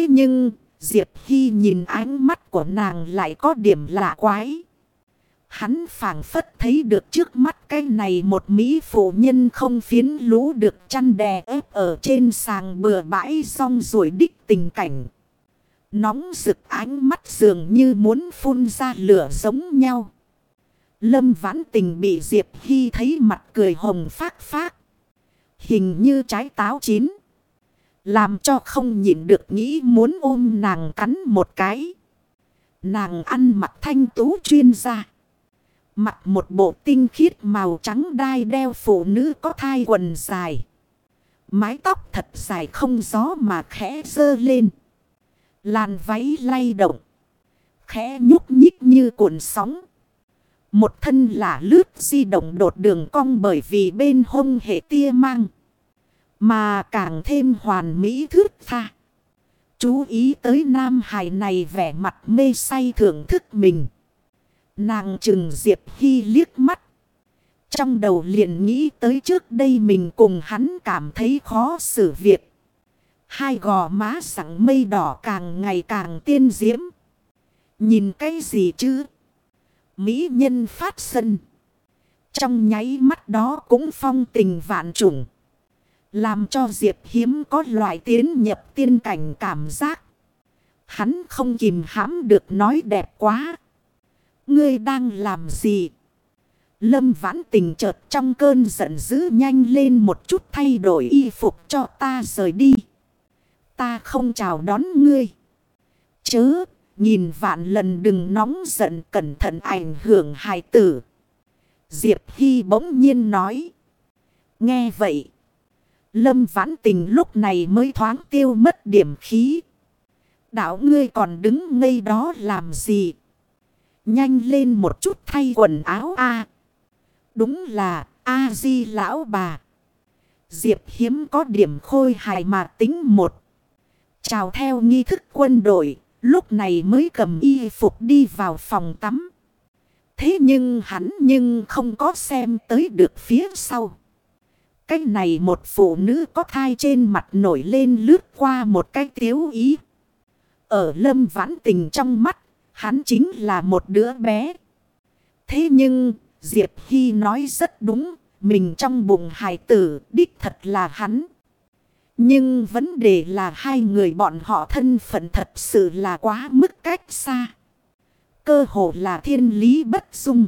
Thế nhưng Diệp Hy nhìn ánh mắt của nàng lại có điểm lạ quái. Hắn phảng phất thấy được trước mắt cái này một mỹ phụ nhân không phiến lũ được chăn đè ép ở trên sàng bừa bãi xong rồi đích tình cảnh. Nóng rực ánh mắt dường như muốn phun ra lửa giống nhau. Lâm Vãn Tình bị Diệp Hy thấy mặt cười hồng phác phác. Hình như trái táo chín. Làm cho không nhịn được nghĩ muốn ôm nàng cắn một cái. Nàng ăn mặc thanh tú chuyên gia. Mặc một bộ tinh khiết màu trắng đai đeo phụ nữ có thai quần dài. Mái tóc thật dài không gió mà khẽ dơ lên. Làn váy lay động. Khẽ nhúc nhích như cuộn sóng. Một thân lả lướt di động đột đường cong bởi vì bên hông hệ tia mang. Mà càng thêm hoàn mỹ thướt tha. Chú ý tới nam hài này vẻ mặt mê say thưởng thức mình. Nàng chừng Diệp Hy liếc mắt. Trong đầu liền nghĩ tới trước đây mình cùng hắn cảm thấy khó xử việc. Hai gò má sẵn mây đỏ càng ngày càng tiên diễm. Nhìn cái gì chứ? Mỹ nhân phát sân. Trong nháy mắt đó cũng phong tình vạn trùng. Làm cho Diệp Hiếm có loại tiến nhập tiên cảnh cảm giác. Hắn không kìm hãm được nói đẹp quá. Ngươi đang làm gì? Lâm Vãn Tình chợt trong cơn giận dữ nhanh lên một chút thay đổi y phục cho ta rời đi. Ta không chào đón ngươi. Chớ, nhìn vạn lần đừng nóng giận cẩn thận ảnh hưởng hài tử. Diệp Hy bỗng nhiên nói. Nghe vậy. Lâm Vãn Tình lúc này mới thoáng tiêu mất điểm khí. Đạo ngươi còn đứng ngây đó làm gì? Nhanh lên một chút thay quần áo a. Đúng là A-di lão bà. Diệp Hiếm có điểm khôi hài mà tính một. Chào theo nghi thức quân đội. Lúc này mới cầm y phục đi vào phòng tắm. Thế nhưng hắn không có xem tới được phía sau. Cái này một phụ nữ có thai trên mặt nổi lên lướt qua một cái tiếu ý. Ở Lâm Vãn Tình trong mắt, hắn chính là một đứa bé. Thế nhưng, Diệp Hy nói rất đúng, mình trong bụng hài tử đích thật là hắn. Nhưng vấn đề là hai người bọn họ thân phận thật sự là quá mức cách xa. Cơ hồ là thiên lý bất dung.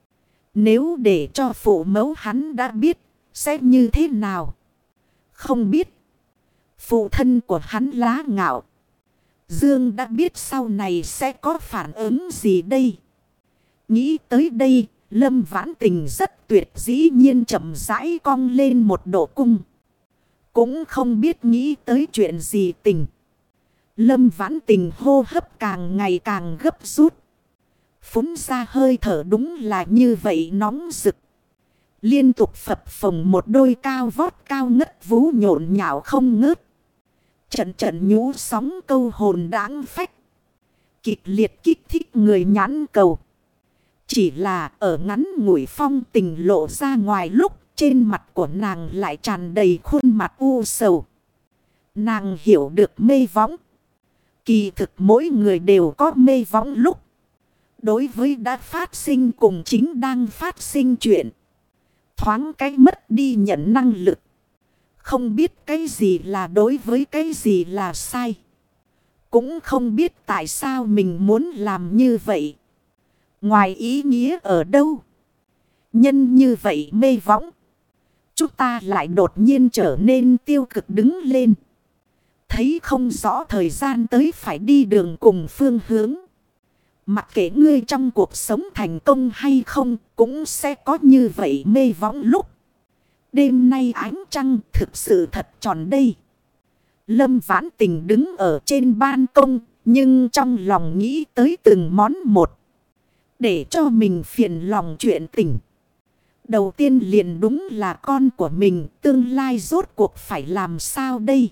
Nếu để cho phụ mẫu hắn đã biết, sẽ như thế nào? Không biết. Phụ thân của hắn lá ngạo. Dương đã biết sau này sẽ có phản ứng gì đây? Nghĩ tới đây, Lâm Vãn Tình rất tuyệt dĩ nhiên chậm rãi cong lên một độ cung. Cũng không biết nghĩ tới chuyện gì tình. Lâm Vãn Tình hô hấp càng ngày càng gấp rút. Phúng ra hơi thở đúng là như vậy nóng rực. Liên tục phập phồng một đôi cao vót cao ngất vú nhộn nhạo không ngớt. Trận trận nhú sóng câu hồn đáng phách. Kịch liệt kích thích người nhãn cầu. Chỉ là ở ngắn ngủi phong tình lộ ra ngoài lúc trên mặt của nàng lại tràn đầy khuôn mặt u sầu. Nàng hiểu được mê võng. Kỳ thực mỗi người đều có mê võng lúc. Đối với đã phát sinh cùng chính đang phát sinh chuyện. Thoáng cái mất đi nhận năng lực. Không biết cái gì là đối với cái gì là sai. Cũng không biết tại sao mình muốn làm như vậy. Ngoài ý nghĩa ở đâu? Nhân như vậy mê võng. Chúng ta lại đột nhiên trở nên tiêu cực đứng lên. Thấy không rõ thời gian tới phải đi đường cùng phương hướng. Mặc kệ ngươi trong cuộc sống thành công hay không, cũng sẽ có như vậy mê võng lúc. Đêm nay ánh trăng thực sự thật tròn đây. Lâm Vãn Tình đứng ở trên ban công, nhưng trong lòng nghĩ tới từng món một. Để cho mình phiền lòng chuyện tình. Đầu tiên liền đúng là con của mình, tương lai rốt cuộc phải làm sao đây?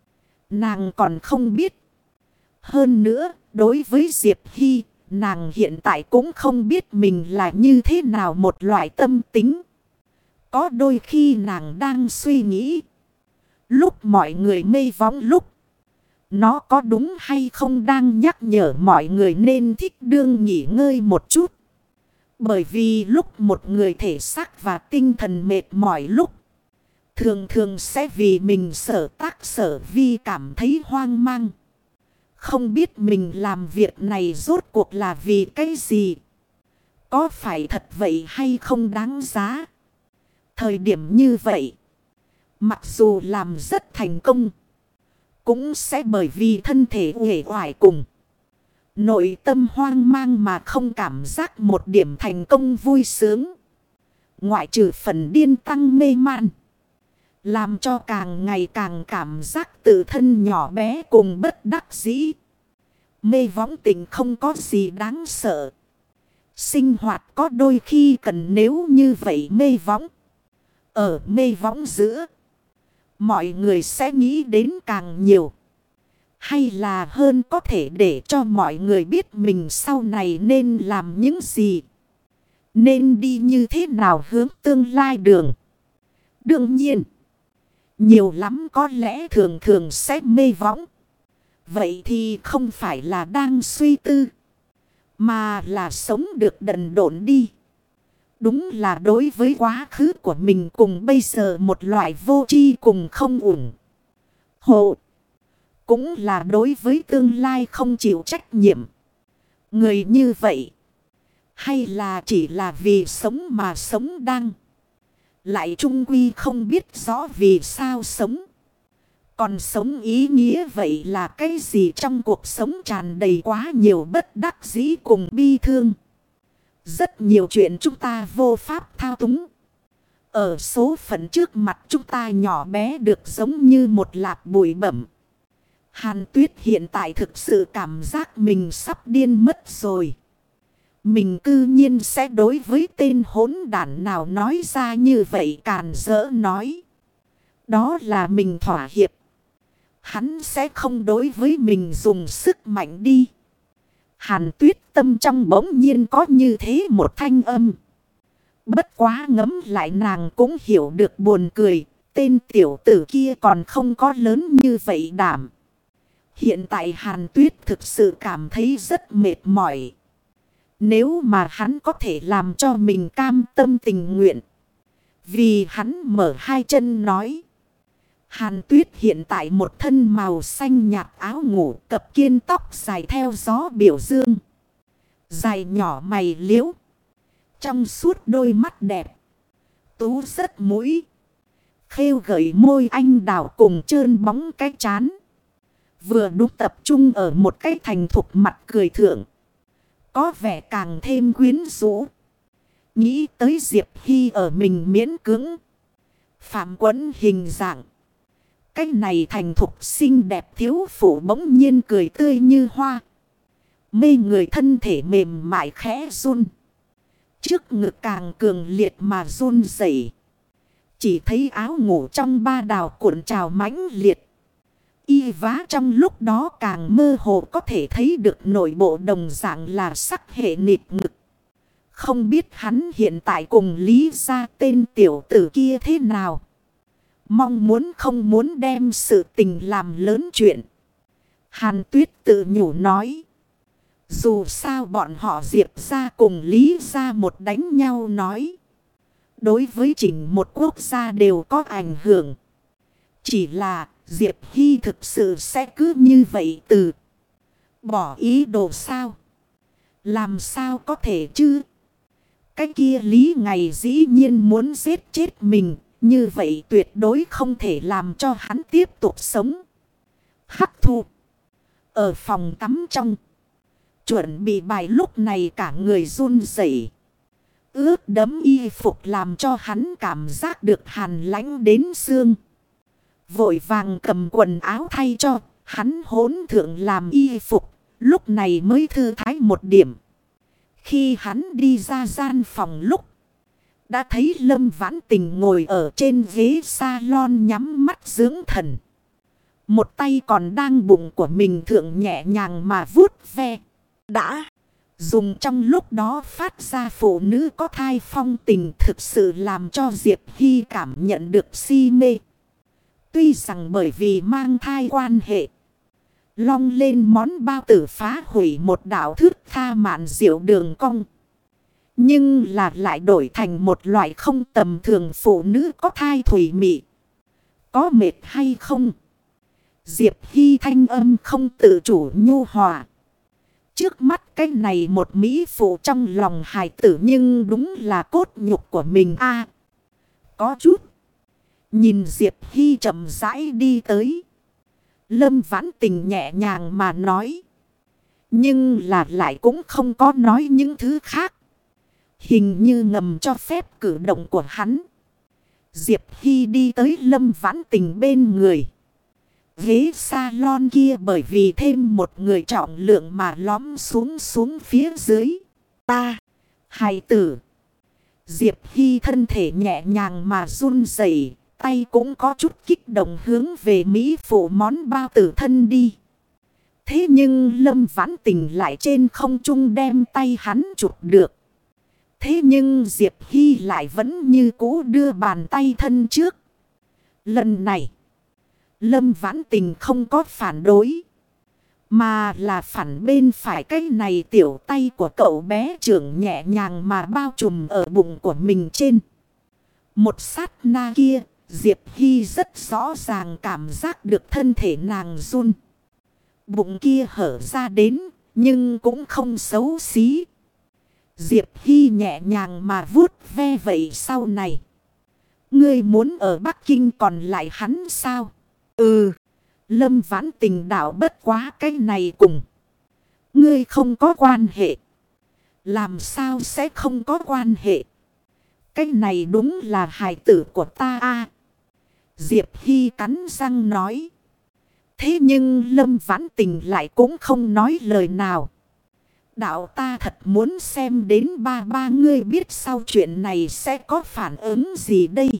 Nàng còn không biết. Hơn nữa, đối với Diệp Hy, nàng hiện tại cũng không biết mình là như thế nào một loại tâm tính. Có đôi khi nàng đang suy nghĩ. Lúc mọi người mê võng lúc. Nó có đúng hay không đang nhắc nhở mọi người nên thích đương nghỉ ngơi một chút. Bởi vì lúc một người thể xác và tinh thần mệt mỏi lúc, thường thường sẽ vì mình sở tác sở vi cảm thấy hoang mang. Không biết mình làm việc này rốt cuộc là vì cái gì? Có phải thật vậy hay không đáng giá? Thời điểm như vậy, mặc dù làm rất thành công, cũng sẽ bởi vì thân thể uể oải cùng nội tâm hoang mang mà không cảm giác một điểm thành công vui sướng. Ngoại trừ phần điên tăng mê man, làm cho càng ngày càng cảm giác tự thân nhỏ bé cùng bất đắc dĩ. Mê võng tình không có gì đáng sợ. Sinh hoạt có đôi khi cần nếu như vậy mê võng. Ở mê võng giữa, mọi người sẽ nghĩ đến càng nhiều. Hay là hơn có thể để cho mọi người biết mình sau này nên làm những gì. Nên đi như thế nào hướng tương lai đường. Đương nhiên, nhiều lắm có lẽ thường thường sẽ mê võng. Vậy thì không phải là đang suy tư, mà là sống được đần độn đi. Đúng là đối với quá khứ của mình cùng bây giờ một loại vô tri cùng không ủng hộ. Cũng là đối với tương lai không chịu trách nhiệm. Người như vậy, hay là chỉ là vì sống mà sống đang, lại trung quy không biết rõ vì sao sống. Còn sống ý nghĩa vậy là cái gì trong cuộc sống tràn đầy quá nhiều bất đắc dĩ cùng bi thương. Rất nhiều chuyện chúng ta vô pháp thao túng. Ở số phận trước mặt chúng ta nhỏ bé được giống như một lạt bụi bẩm. Hàn Tuyết hiện tại thực sự cảm giác mình sắp điên mất rồi. Mình cư nhiên sẽ đối với tên hỗn đản nào nói ra như vậy càn rỡ nói. Đó là mình thỏa hiệp. Hắn sẽ không đối với mình dùng sức mạnh đi. Hàn Tuyết tâm trong bỗng nhiên có như thế một thanh âm. Bất quá ngấm lại nàng cũng hiểu được buồn cười. Tên tiểu tử kia còn không có lớn như vậy đảm. Hiện tại Hàn Tuyết thực sự cảm thấy rất mệt mỏi. Nếu mà hắn có thể làm cho mình cam tâm tình nguyện. Vì hắn mở hai chân nói. Hàn Tuyết hiện tại một thân màu xanh nhạt áo ngủ, cặp kiên tóc dài theo gió biểu dương. Dài nhỏ mày liễu. Trong suốt đôi mắt đẹp. Tú rất mũi. Khêu gợi môi anh đào cùng trơn bóng cái chán. Vừa đúng tập trung ở một cái thành thục mặt cười thượng. Có vẻ càng thêm quyến rũ. Nghĩ tới Diệp Hy ở mình miễn cưỡng. Phạm Quấn hình dạng. Cái này thành thục xinh đẹp thiếu phụ bỗng nhiên cười tươi như hoa. Mê người thân thể mềm mại khẽ run. Trước ngực càng cường liệt mà run rẩy. Chỉ thấy áo ngủ trong ba đào cuộn trào mãnh liệt. Y vá trong lúc đó càng mơ hồ có thể thấy được nội bộ đồng dạng là sắc hệ nịt ngực. Không biết hắn hiện tại cùng Lý gia tên tiểu tử kia thế nào. Mong muốn không muốn đem sự tình làm lớn chuyện. Hàn Tuyết tự nhủ nói. Dù sao bọn họ Diệp gia cùng Lý gia một đánh nhau nói. Đối với chỉnh một quốc gia đều có ảnh hưởng. Chỉ là Diệp Hy thực sự sẽ cứ như vậy từ bỏ ý đồ sao? Làm sao có thể chứ? Cái kia Lý ngày dĩ nhiên muốn giết chết mình. Như vậy tuyệt đối không thể làm cho hắn tiếp tục sống. Hắc Thu. Ở phòng tắm trong. Chuẩn bị bài lúc này cả người run rẩy. Ướt đẫm y phục làm cho hắn cảm giác được hàn lãnh đến xương. Vội vàng cầm quần áo thay cho. Hắn hỗn thượng làm y phục. Lúc này mới thư thái một điểm. Khi hắn đi ra gian phòng lúc. Đã thấy Lâm Vãn Tình ngồi ở trên ghế salon nhắm mắt dưỡng thần. Một tay còn đang bụng của mình thượng nhẹ nhàng mà vuốt ve. Đã dùng trong lúc đó phát ra phụ nữ có thai phong tình thực sự làm cho Diệp Hy cảm nhận được si mê. Tuy rằng bởi vì mang thai quan hệ. Long lên món bao tử phá hủy một đạo thước tha mạn diệu đường cong. Nhưng là lại đổi thành một loại không tầm thường phụ nữ có thai thủy mị. Có mệt hay không? Diệp Hy thanh âm không tự chủ nhu hòa. Trước mắt cái này một mỹ phụ trong lòng hài tử nhưng đúng là cốt nhục của mình a. Có chút. Nhìn Diệp Hy chậm rãi đi tới. Lâm Vãn Tình nhẹ nhàng mà nói. Nhưng là lại cũng không có nói những thứ khác. Hình như ngầm cho phép cử động của hắn. Diệp Hy đi tới Lâm Vãn Tình bên người. Ghế salon kia bởi vì thêm một người trọng lượng mà lõm xuống phía dưới. Ta, hài tử. Diệp Hy thân thể nhẹ nhàng mà run rẩy, tay cũng có chút kích động hướng về mỹ phụ món bao tử thân đi. Thế nhưng Lâm Vãn Tình lại trên không trung đem tay hắn chụp được. Thế nhưng Diệp Hy lại vẫn như cũ đưa bàn tay thân trước. Lần này, Lâm Vãn Tình không có phản đối. Mà là phản bên phải cái này tiểu tay của cậu bé trưởng nhẹ nhàng mà bao trùm ở bụng của mình trên. Một sát na kia, Diệp Hy rất rõ ràng cảm giác được thân thể nàng run. Bụng kia hở ra đến, nhưng cũng không xấu xí. Diệp Hy nhẹ nhàng mà vuốt ve vậy sau này. Ngươi muốn ở Bắc Kinh còn lại hắn sao? Ừ. Lâm Vãn Tình đạo bất quá cái này cùng. Ngươi không có quan hệ. Làm sao sẽ không có quan hệ? Cái này đúng là hài tử của ta a. Diệp Hy cắn răng nói. Thế nhưng Lâm Vãn Tình lại cũng không nói lời nào. Đạo ta thật muốn xem đến ba ngươi biết sau chuyện này sẽ có phản ứng gì đây.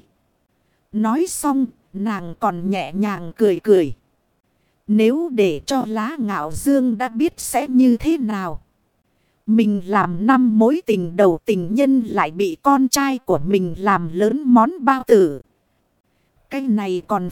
Nói xong, nàng còn nhẹ nhàng cười cười. Nếu để cho Lá Ngạo Dương đã biết sẽ như thế nào. Mình làm năm mối tình đầu tình nhân lại bị con trai của mình làm lớn món bao tử. Cái này còn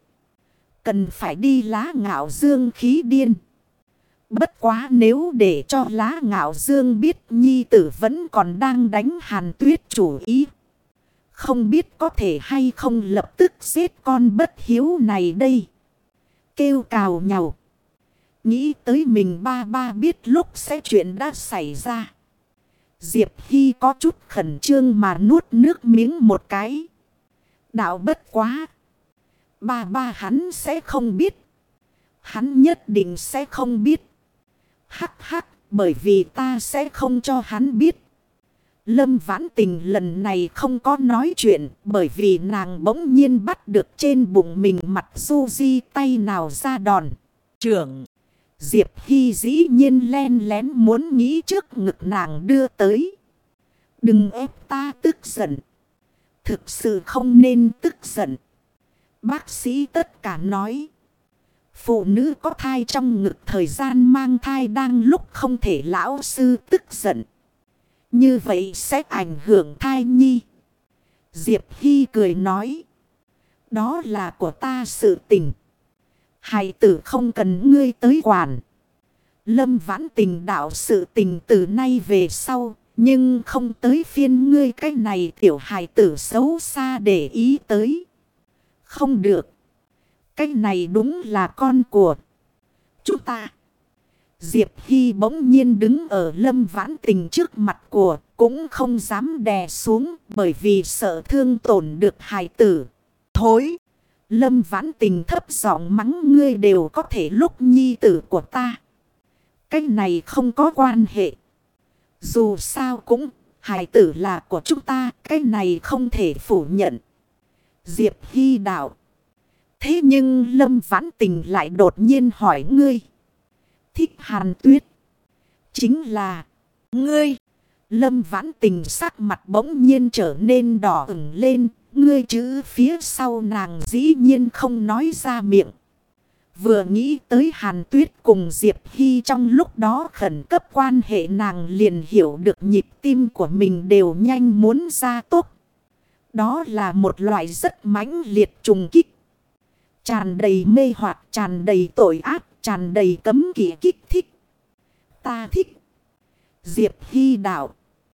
cần phải đi Lá Ngạo Dương khí điên. Bất quá nếu để cho Lá Ngạo Dương biết nhi tử vẫn còn đang đánh Hàn Tuyết chủ ý. Không biết có thể hay không lập tức giết con bất hiếu này đây. Kêu cào nhàu. Nghĩ tới mình ba biết lúc sẽ chuyện đã xảy ra. Diệp Hy có chút khẩn trương mà nuốt nước miếng một cái. Đạo bất quá. Ba hắn sẽ không biết. Hắn nhất định sẽ không biết. Hắc hắc, bởi vì ta sẽ không cho hắn biết. Lâm Vãn Tình lần này không có nói chuyện bởi vì nàng bỗng nhiên bắt được trên bụng mình mặt du di tay nào ra đòn. Trưởng, Diệp Hy dĩ nhiên len lén muốn nghĩ trước ngực nàng đưa tới. Đừng ép ta tức giận. Thực sự không nên tức giận. Bác sĩ tất cả nói. Phụ nữ có thai trong ngực thời gian mang thai đang lúc không thể lão sư tức giận. Như vậy sẽ ảnh hưởng thai nhi. Diệp Hy cười nói. Đó là của ta sự tình. Hài tử không cần ngươi tới quản. Lâm Vãn Tình đạo sự tình từ nay về sau. Nhưng không tới phiên ngươi cái này tiểu hài tử xấu xa để ý tới. Không được. Cái này đúng là con của chúng ta. Diệp Hy bỗng nhiên đứng ở Lâm Vãn Tình trước mặt của, cũng không dám đè xuống bởi vì sợ thương tổn được hài tử. Thối! Lâm Vãn Tình thấp giọng mắng ngươi đều có thể lúc nhi tử của ta. Cái này không có quan hệ. Dù sao cũng, hài tử là của chúng ta, cái này không thể phủ nhận. Diệp Hy đạo. Thế nhưng Lâm Vãn Tình lại đột nhiên hỏi ngươi. Thích Hàn Tuyết. Chính là ngươi. Lâm Vãn Tình sắc mặt bỗng nhiên trở nên đỏ ửng lên. Ngươi chữ phía sau nàng dĩ nhiên không nói ra miệng. Vừa nghĩ tới Hàn Tuyết cùng Diệp Hy trong lúc đó khẩn cấp quan hệ nàng liền hiểu được nhịp tim của mình đều nhanh muốn ra tốc. Đó là một loại rất mãnh liệt trùng kích. Tràn đầy mê hoặc, tràn đầy tội ác, tràn đầy cấm kỵ kích thích. Ta thích. Diệp Hy đạo.